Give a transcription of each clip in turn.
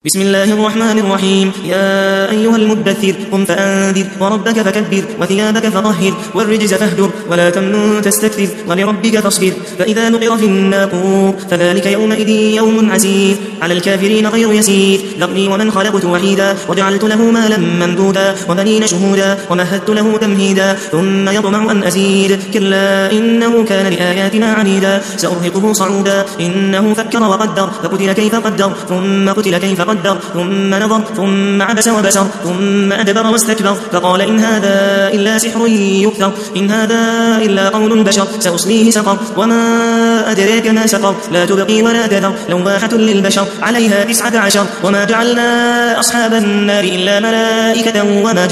بسم الله الرحمن الرحيم. يا أيها المدثر قم فأنذر وربك فكبر وثيابك فطهر والرجز فاهجر ولا تمنن تستكثر ولربك فاصبر. فإذا نقر في الناقور فذلك يومئذ يوم عسير على الكافرين غير يسير. ذرني ومن خلقت وحيدا وجعلت له مالا ممدودا وبنين شهودا ومهدت له تمهيدا ثم يطمع أن أزيد كلا إنه كان لآياتنا عنيدا سأرهقه صعودا إنه فكر وقدر فقتل كيف قدر ثم قتل كيف قدر ثم نظر ثم عبس وبسر ثم أدبر واستكبر فقال إن هذا إلا سحر يؤثر إن هذا إلا قول البشر سأصليه سقر وما أدريك ما سقر لا تبقي ولا تذر لواحة للبشر عليها 19 وما جعلنا أصحاب النار إلا ملائكة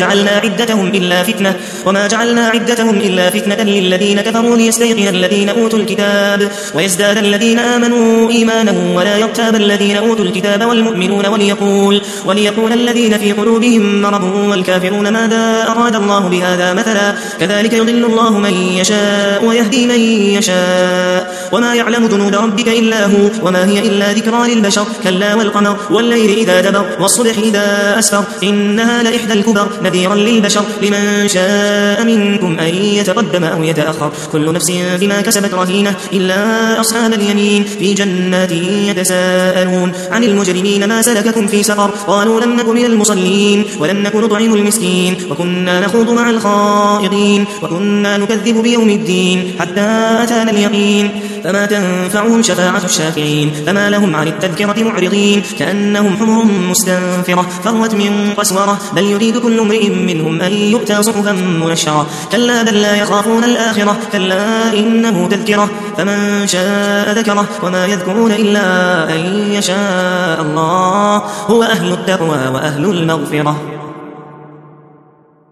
وما جعلنا عدتهم إلا فتنة للذين كفروا ليستيقن الذين أوتوا الكتاب ويزداد الذين آمنوا إيمانا ولا يرتاب الذين أوتوا الكتاب والمؤمنون وليقول الذين في قلوبهم مرض والكافرون ماذا أراد الله بهذا مثلا كذلك يضل الله من يشاء ويهدي من يشاء وما يعلم جنود ربك إلا هو وما هي إلا ذكرى للبشر كلا والقمر والليل إذا دبر والصبح إذا أسفر إنها لإحدى الكبر نذيرا للبشر لمن شاء منكم أن يتقدم أو يتأخر كل نفس بما كسبت رهينة إلا أصحاب اليمين في جنات يتساءلون عن المجرمين ما سلككم في سقر قالوا لم نك من المصلين ولم نك نطعم المسكين وكنا نخوض مع الخائضين وكنا نكذب بيوم الدين حتى أتانا اليقين فما تنفعهم شفاعة الشافعين فما لهم عن التذكرة معرضين كأنهم حمر مستنفرة فروت من قسورة بل يريد كل امرئ منهم أن يؤتى صحفا منشرة كلا بل لا يخافون الآخرة كلا إنه تذكرة فمن شاء ذكره وما يذكرون إلا أن يشاء الله هو أهل التقوى وأهل المغفرة.